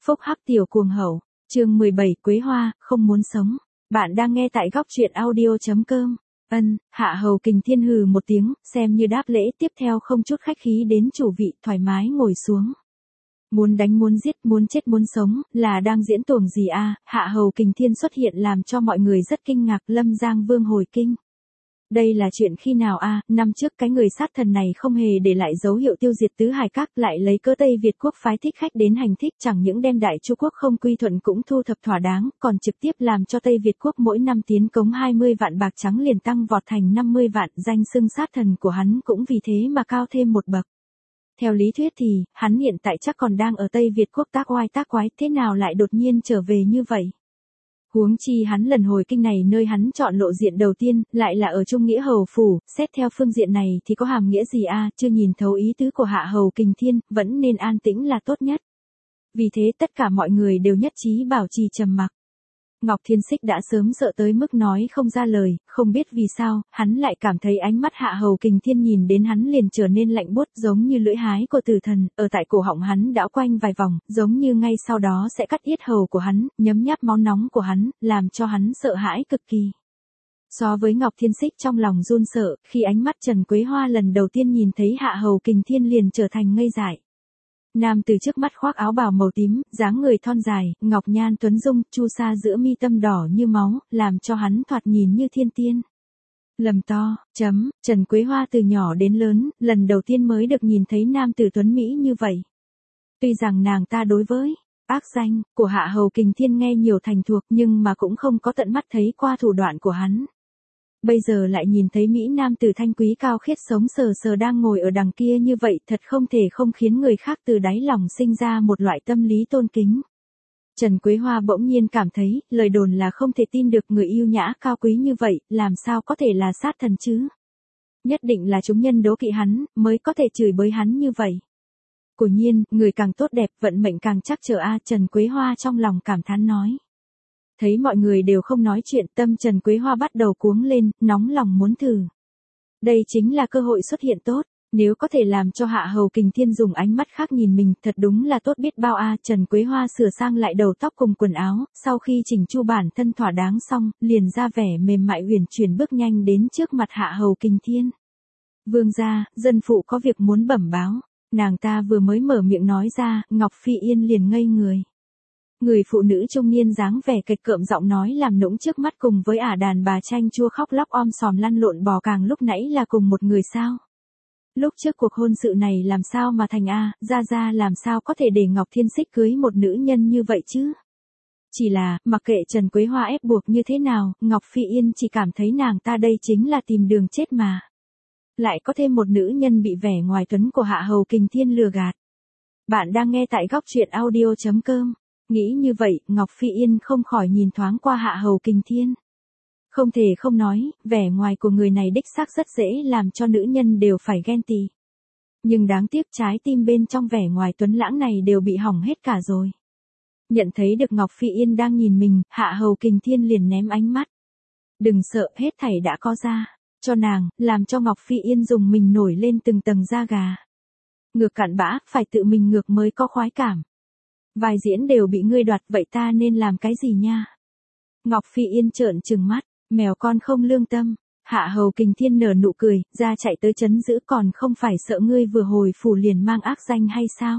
Phúc hắc tiểu cuồng hậu, chương 17 Quế Hoa, không muốn sống. Bạn đang nghe tại góc truyện audio.com. Hạ Hầu Kình Thiên hừ một tiếng, xem như đáp lễ, tiếp theo không chút khách khí đến chủ vị, thoải mái ngồi xuống. Muốn đánh muốn giết, muốn chết muốn sống, là đang diễn tuồng gì a? Hạ Hầu Kình Thiên xuất hiện làm cho mọi người rất kinh ngạc. Lâm Giang Vương hồi kinh. Đây là chuyện khi nào a? Năm trước cái người sát thần này không hề để lại dấu hiệu tiêu diệt tứ hải các, lại lấy cớ Tây Việt quốc phái thích khách đến hành thích, chẳng những đem Đại Chu quốc không quy thuận cũng thu thập thỏa đáng, còn trực tiếp làm cho Tây Việt quốc mỗi năm tiến cống 20 vạn bạc trắng liền tăng vọt thành 50 vạn, danh xưng sát thần của hắn cũng vì thế mà cao thêm một bậc. Theo lý thuyết thì, hắn hiện tại chắc còn đang ở Tây Việt quốc tác oai tác quái, thế nào lại đột nhiên trở về như vậy? Huống chi hắn lần hồi kinh này nơi hắn chọn lộ diện đầu tiên, lại là ở Trung Nghĩa Hầu Phủ, xét theo phương diện này thì có hàm nghĩa gì a? Chưa nhìn thấu ý tứ của Hạ Hầu Kình Thiên, vẫn nên an tĩnh là tốt nhất. Vì thế tất cả mọi người đều nhất trí bảo trì trầm mặc. Ngọc Thiên Xích đã sớm sợ tới mức nói không ra lời, không biết vì sao, hắn lại cảm thấy ánh mắt Hạ Hầu Kình Thiên nhìn đến hắn liền trở nên lạnh buốt, giống như lưỡi hái của tử thần, ở tại cổ họng hắn đảo quanh vài vòng, giống như ngay sau đó sẽ cắt yết hầu của hắn, nhấm nháp máu nóng của hắn, làm cho hắn sợ hãi cực kỳ. So với Ngọc Thiên Xích trong lòng run sợ, khi ánh mắt Trần Quế Hoa lần đầu tiên nhìn thấy Hạ Hầu Kình Thiên liền trở thành ngây dại. Nam từ trước mắt khoác áo bào màu tím, dáng người thon dài, ngọc nhan tuấn dung, chu sa giữa mi tâm đỏ như máu, làm cho hắn thoạt nhìn như thiên tiên. Lầm to, Trần Quế Hoa từ nhỏ đến lớn, lần đầu tiên mới được nhìn thấy nam tử tuấn Mỹ như vậy. Tuy rằng nàng ta đối với ác danh của Hạ Hầu Kình Thiên nghe nhiều thành thuộc, nhưng mà cũng không có tận mắt thấy qua thủ đoạn của hắn. Bây giờ lại nhìn thấy Mỹ nam tử thanh quý cao khiết sống sờ sờ đang ngồi ở đằng kia như vậy, thật không thể không khiến người khác từ đáy lòng sinh ra một loại tâm lý tôn kính. Trần Quế Hoa bỗng nhiên cảm thấy, lời đồn là không thể tin được, người yêu nhã cao quý như vậy, làm sao có thể là sát thần chứ? Nhất định là chúng nhân đố kỵ hắn, mới có thể chửi bới hắn như vậy. Quả nhiên, người càng tốt đẹp, vận mệnh càng chắc trở a. Trần Quế Hoa trong lòng cảm thán nói. Thấy mọi người đều không nói chuyện, tâm Trần Quế Hoa bắt đầu cuống lên, nóng lòng muốn thử. Đây chính là cơ hội xuất hiện tốt, nếu có thể làm cho Hạ Hầu Kình Thiên dùng ánh mắt khác nhìn mình, thật đúng là tốt biết bao a. Trần Quế Hoa sửa sang lại đầu tóc cùng quần áo, sau khi chỉnh chu bản thân thỏa đáng xong, liền ra vẻ mềm mại uyển chuyển bước nhanh đến trước mặt Hạ Hầu Kình Thiên. Vương gia, dân phụ có việc muốn bẩm báo. Nàng ta vừa mới mở miệng nói ra, Ngọc Phi Yên liền ngây người. Người phụ nữ trung niên dáng vẻ kịch cợm giọng nói làm nũng trước mắt cùng với ả đàn bà chanh chua khóc lóc om sòm lăn lộn bò càng lúc nãy là cùng một người sao? Lúc trước cuộc hôn sự này làm sao mà thành Gia làm sao có thể để Ngọc Thiên Xích cưới một nữ nhân như vậy chứ? Chỉ là, mặc kệ Trần Quế Hoa ép buộc như thế nào, Ngọc Phi Yên chỉ cảm thấy nàng ta đây chính là tìm đường chết mà. Lại có thêm một nữ nhân bị vẻ ngoài tuấn của Hạ Hầu Kình Thiên lừa gạt. Bạn đang nghe tại góc truyện audio.com. Nghĩ như vậy, Ngọc Phi Yên không khỏi nhìn thoáng qua Hạ Hầu Kình Thiên. Không thể không nói, vẻ ngoài của người này đích xác rất dễ làm cho nữ nhân đều phải ghen tị. Nhưng đáng tiếc trái tim bên trong vẻ ngoài tuấn lãng này đều bị hỏng hết cả rồi. Nhận thấy được Ngọc Phi Yên đang nhìn mình, Hạ Hầu Kình Thiên liền ném ánh mắt. Đừng sợ, hết thảy đã có ra, cho nàng, làm cho Ngọc Phi Yên dùng mình nổi lên từng tầng da gà. Ngược cặn bã, phải tự mình ngược mới có khoái cảm. Vài diễn đều bị ngươi đoạt, vậy ta nên làm cái gì nha? Ngọc Phi Yên trợn trừng mắt, mèo con không lương tâm. Hạ Hầu Kình Thiên nở nụ cười, ra chạy tới trấn giữ, còn không phải sợ ngươi vừa hồi phủ liền mang ác danh hay sao?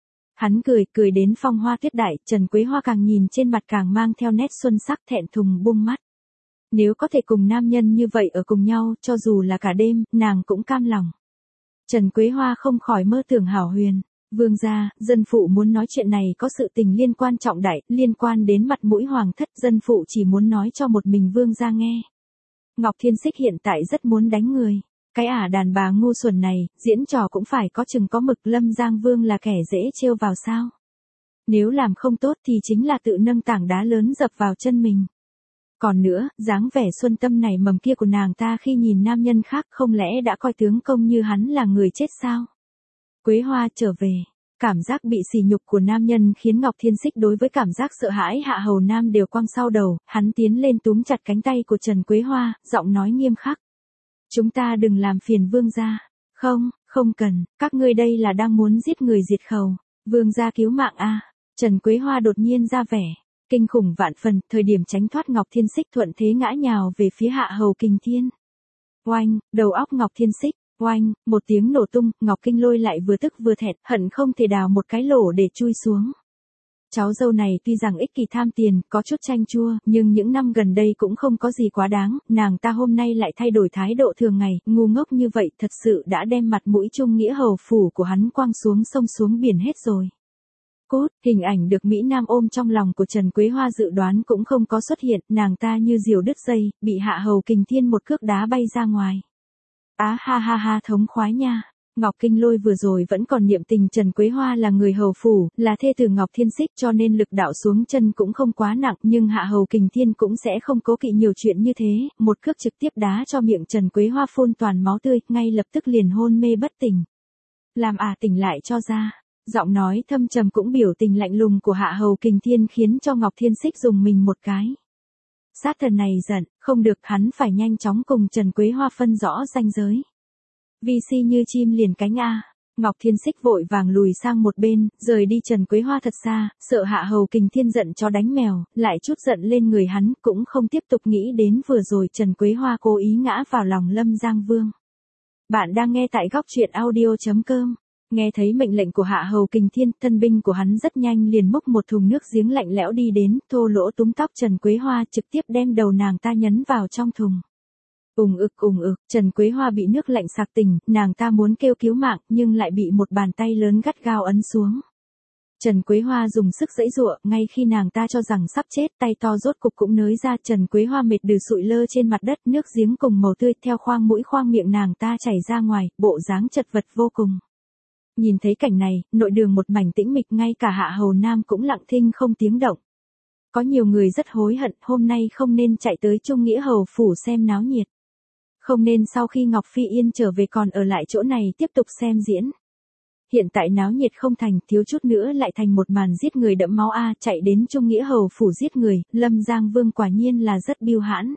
Hắn cười đến phong hoa tuyết đại, Trần Quế Hoa càng nhìn trên mặt càng mang theo nét xuân sắc, thẹn thùng buông mắt. Nếu có thể cùng nam nhân như vậy ở cùng nhau, cho dù là cả đêm, nàng cũng cam lòng. Trần Quế Hoa không khỏi mơ tưởng hảo huyền. Vương gia, dân phụ muốn nói chuyện này có sự tình liên quan trọng đại, liên quan đến mặt mũi hoàng thất, dân phụ chỉ muốn nói cho một mình vương gia nghe. Ngọc Thiên Xích hiện tại rất muốn đánh người. Cái đàn bà ngu xuẩn này, diễn trò cũng phải có chừng có mực. Lâm Giang Vương là kẻ dễ trêu vào sao? Nếu làm không tốt thì chính là tự nâng tảng đá lớn dập vào chân mình. Còn nữa, dáng vẻ xuân tâm này mầm kia của nàng ta khi nhìn nam nhân khác, không lẽ đã coi tướng công như hắn là người chết sao? Quế Hoa trở về, cảm giác bị sỉ nhục của nam nhân khiến Ngọc Thiên Xích đối với cảm giác sợ hãi Hạ Hầu Nam đều quăng sau đầu, hắn tiến lên túm chặt cánh tay của Trần Quế Hoa, giọng nói nghiêm khắc. Chúng ta đừng làm phiền vương gia. Không cần, các ngươi đây là đang muốn giết người diệt khẩu. Vương gia cứu mạng a. Trần Quế Hoa đột nhiên ra vẻ kinh khủng vạn phần, thời điểm tránh thoát Ngọc Thiên Xích thuận thế ngã nhào về phía Hạ Hầu Kình Thiên. Oanh, đầu óc Ngọc Thiên Xích, oanh, một tiếng nổ tung, Ngọc Kinh Lôi lại vừa tức vừa thẹn, hận không thể đào một cái lỗ để chui xuống. Cháu dâu này tuy rằng ích kỷ tham tiền, có chút chanh chua, nhưng những năm gần đây cũng không có gì quá đáng, nàng ta hôm nay lại thay đổi thái độ thường ngày, ngu ngốc như vậy thật sự đã đem mặt mũi trung nghĩa hầu phủ của hắn quăng xuống sông xuống biển hết rồi. Cốt, hình ảnh được Mỹ Nam ôm trong lòng của Trần Quế Hoa dự đoán cũng không có xuất hiện, nàng ta như diều đứt dây, bị Hạ Hầu Kình Thiên một cước đá bay ra ngoài. Á ha ha ha thống khoái nha. Ngọc Kinh Lôi vừa rồi vẫn còn niệm tình Trần Quế Hoa là người hầu phủ, là thê tử Ngọc Thiên Xích cho nên lực đạo xuống chân cũng không quá nặng, nhưng Hạ Hầu Kình Thiên cũng sẽ không cố kỵ nhiều chuyện như thế, một cước trực tiếp đá cho miệng Trần Quế Hoa phun toàn máu tươi, ngay lập tức liền hôn mê bất tỉnh. Làm tỉnh lại cho ra. Giọng nói thâm trầm cũng biểu tình lạnh lùng của Hạ Hầu Kình Thiên khiến cho Ngọc Thiên Xích dùng mình một cái. Sát thần này giận, không được, hắn phải nhanh chóng cùng Trần Quế Hoa phân rõ ranh giới. Vi si như chim liền cánh a. Ngọc Thiên Xích vội vàng lùi sang một bên, rời đi Trần Quế Hoa thật xa, sợ Hạ Hầu Kình Thiên giận chó đánh mèo, lại chút giận lên người hắn, cũng không tiếp tục nghĩ đến vừa rồi Trần Quế Hoa cố ý ngã vào lòng Lâm Giang Vương. Bạn đang nghe tại góc truyện audio.com. Nghe thấy mệnh lệnh của Hạ Hầu Kình Thiên, thân binh của hắn rất nhanh liền múc một thùng nước giếng lạnh lẽo đi đến, thô lỗ túm tóc Trần Quế Hoa, trực tiếp đem đầu nàng ta nhấn vào trong thùng. Ùng ực, Trần Quế Hoa bị nước lạnh sặc tỉnh, nàng ta muốn kêu cứu mạng, nhưng lại bị một bàn tay lớn gắt gao ấn xuống. Trần Quế Hoa dùng sức giãy giụa, ngay khi nàng ta cho rằng sắp chết, tay to rốt cục cũng nới ra, Trần Quế Hoa mệt đừ sụi lơ trên mặt đất, nước giếng cùng màu tươi theo khoang mũi khoang miệng nàng ta chảy ra ngoài, bộ dáng chật vật vô cùng. Nhìn thấy cảnh này, nội đường một mảnh tĩnh mịch, ngay cả Hạ Hầu Nam cũng lặng thinh không tiếng động. Có nhiều người rất hối hận, hôm nay không nên chạy tới Trung Nghĩa hầu phủ xem náo nhiệt. Không nên sau khi Ngọc Phi Yên trở về còn ở lại chỗ này tiếp tục xem diễn. Hiện tại náo nhiệt không thành, thiếu chút nữa lại thành một màn giết người đẫm máu chạy đến Trung Nghĩa hầu phủ giết người, Lâm Giang Vương quả nhiên là rất biêu hãn.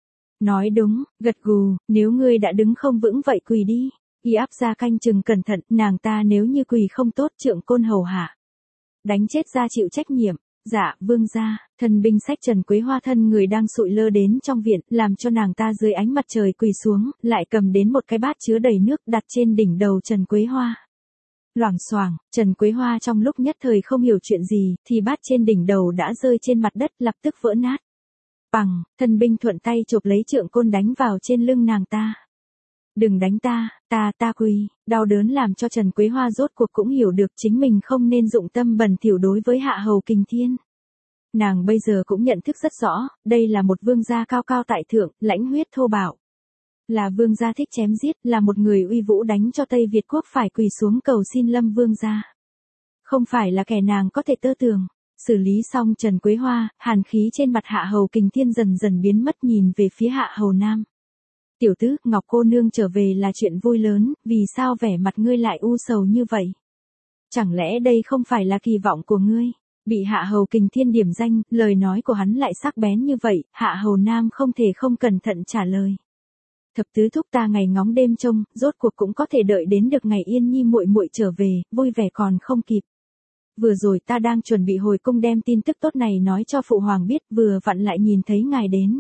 Nói đúng, gật gù, nếu ngươi đã đứng không vững vậy quỳ đi. Y áp ra canh chừng cẩn thận, nàng ta nếu như quỳ không tốt trượng côn hầu hạ. Đánh chết ra chịu trách nhiệm. Dạ, vương gia. Thần binh xách Trần Quế Hoa thân người đang sụi lơ đến trong viện, làm cho nàng ta dưới ánh mặt trời quỳ xuống, lại cầm đến một cái bát chứa đầy nước đặt trên đỉnh đầu Trần Quế Hoa. Loảng xoảng, Trần Quế Hoa trong lúc nhất thời không hiểu chuyện gì, thì bát trên đỉnh đầu đã rơi trên mặt đất lập tức vỡ nát. Bằng, thần binh thuận tay chộp lấy trượng côn đánh vào trên lưng nàng ta. Đừng đánh ta, ta quỳ, đau đớn làm cho Trần Quế Hoa rốt cuộc cũng hiểu được chính mình không nên dụng tâm bẩn thỉu đối với Hạ Hầu Kình Thiên. Nàng bây giờ cũng nhận thức rất rõ, đây là một vương gia cao cao tại thượng, lãnh huyết thô bạo. Là vương gia thích chém giết, là một người uy vũ đánh cho Tây Việt quốc phải quỳ xuống cầu xin Lâm vương gia. Không phải là kẻ nàng có thể tơ tường. Xử lý xong Trần Quế Hoa, hàn khí trên mặt Hạ Hầu Kình Thiên dần dần biến mất, nhìn về phía Hạ Hầu Nam. Tiểu tứ, Ngọc cô nương trở về là chuyện vui lớn, vì sao vẻ mặt ngươi lại u sầu như vậy? Chẳng lẽ đây không phải là kỳ vọng của ngươi? Bị Hạ Hầu Kình Thiên điểm danh, lời nói của hắn lại sắc bén như vậy, Hạ Hầu Nam không thể không cẩn thận trả lời. Thập tứ thúc ta ngày ngóng đêm trông, rốt cuộc cũng có thể đợi đến được ngày Yên Nhi muội muội trở về, vui vẻ còn không kịp. Vừa rồi ta đang chuẩn bị hồi cung đem tin tức tốt này nói cho phụ hoàng biết, vừa vặn lại nhìn thấy ngài đến.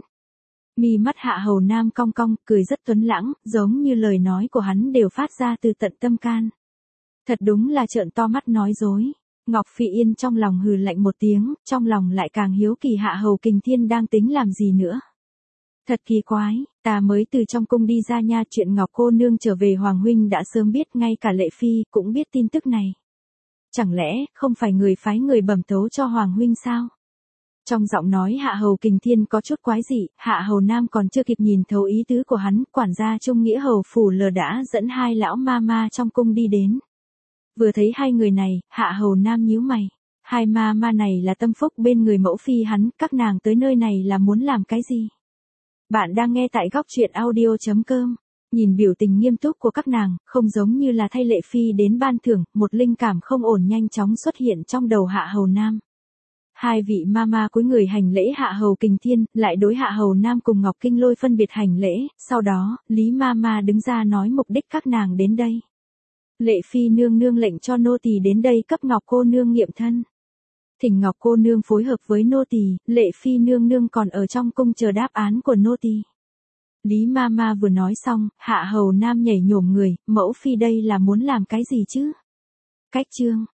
Mi mắt Hạ Hầu Nam cong cong, cười rất tuấn lãng, giống như lời nói của hắn đều phát ra từ tận tâm can. Thật đúng là trợn to mắt nói dối. Ngọc Phi Yên trong lòng hừ lạnh một tiếng, trong lòng lại càng hiếu kỳ Hạ Hầu Kình Thiên đang tính làm gì nữa. Thật kỳ quái, ta mới từ trong cung đi ra nha, chuyện Ngọc cô nương trở về Hoàng huynh đã sớm biết, ngay cả Lệ Phi cũng biết tin tức này. Chẳng lẽ không phải người phái người bẩm tấu cho Hoàng huynh sao? Trong giọng nói Hạ Hầu Kình Thiên có chút quái dị, Hạ Hầu Nam còn chưa kịp nhìn thấu ý tứ của hắn, quản gia Trung Nghĩa hầu phủ lờ đã dẫn hai lão ma ma trong cung đi đến. Vừa thấy hai người này, Hạ Hầu Nam nhíu mày. Hai ma ma này là tâm phúc bên người mẫu phi hắn, các nàng tới nơi này là muốn làm cái gì? Bạn đang nghe tại góc truyện audio.com. Nhìn biểu tình nghiêm túc của các nàng, không giống như là thay Lệ Phi đến ban thưởng, một linh cảm không ổn nhanh chóng xuất hiện trong đầu Hạ Hầu Nam. Hai vị mama cúi người hành lễ Hạ Hầu Kình Thiên, lại đối Hạ Hầu Nam cùng Ngọc Kinh Lôi phân biệt hành lễ, sau đó, Lý mama đứng ra nói mục đích các nàng đến đây. Lệ Phi nương nương lệnh cho nô tỳ đến đây cấp Ngọc cô nương nghiệm thân. Thỉnh Ngọc cô nương phối hợp với nô tỳ, Lệ Phi nương nương còn ở trong cung chờ đáp án của nô tỳ. Lý ma ma vừa nói xong, Hạ Hầu Nam nhảy nhổm người, mẫu phi đây là muốn làm cái gì chứ? Cách chương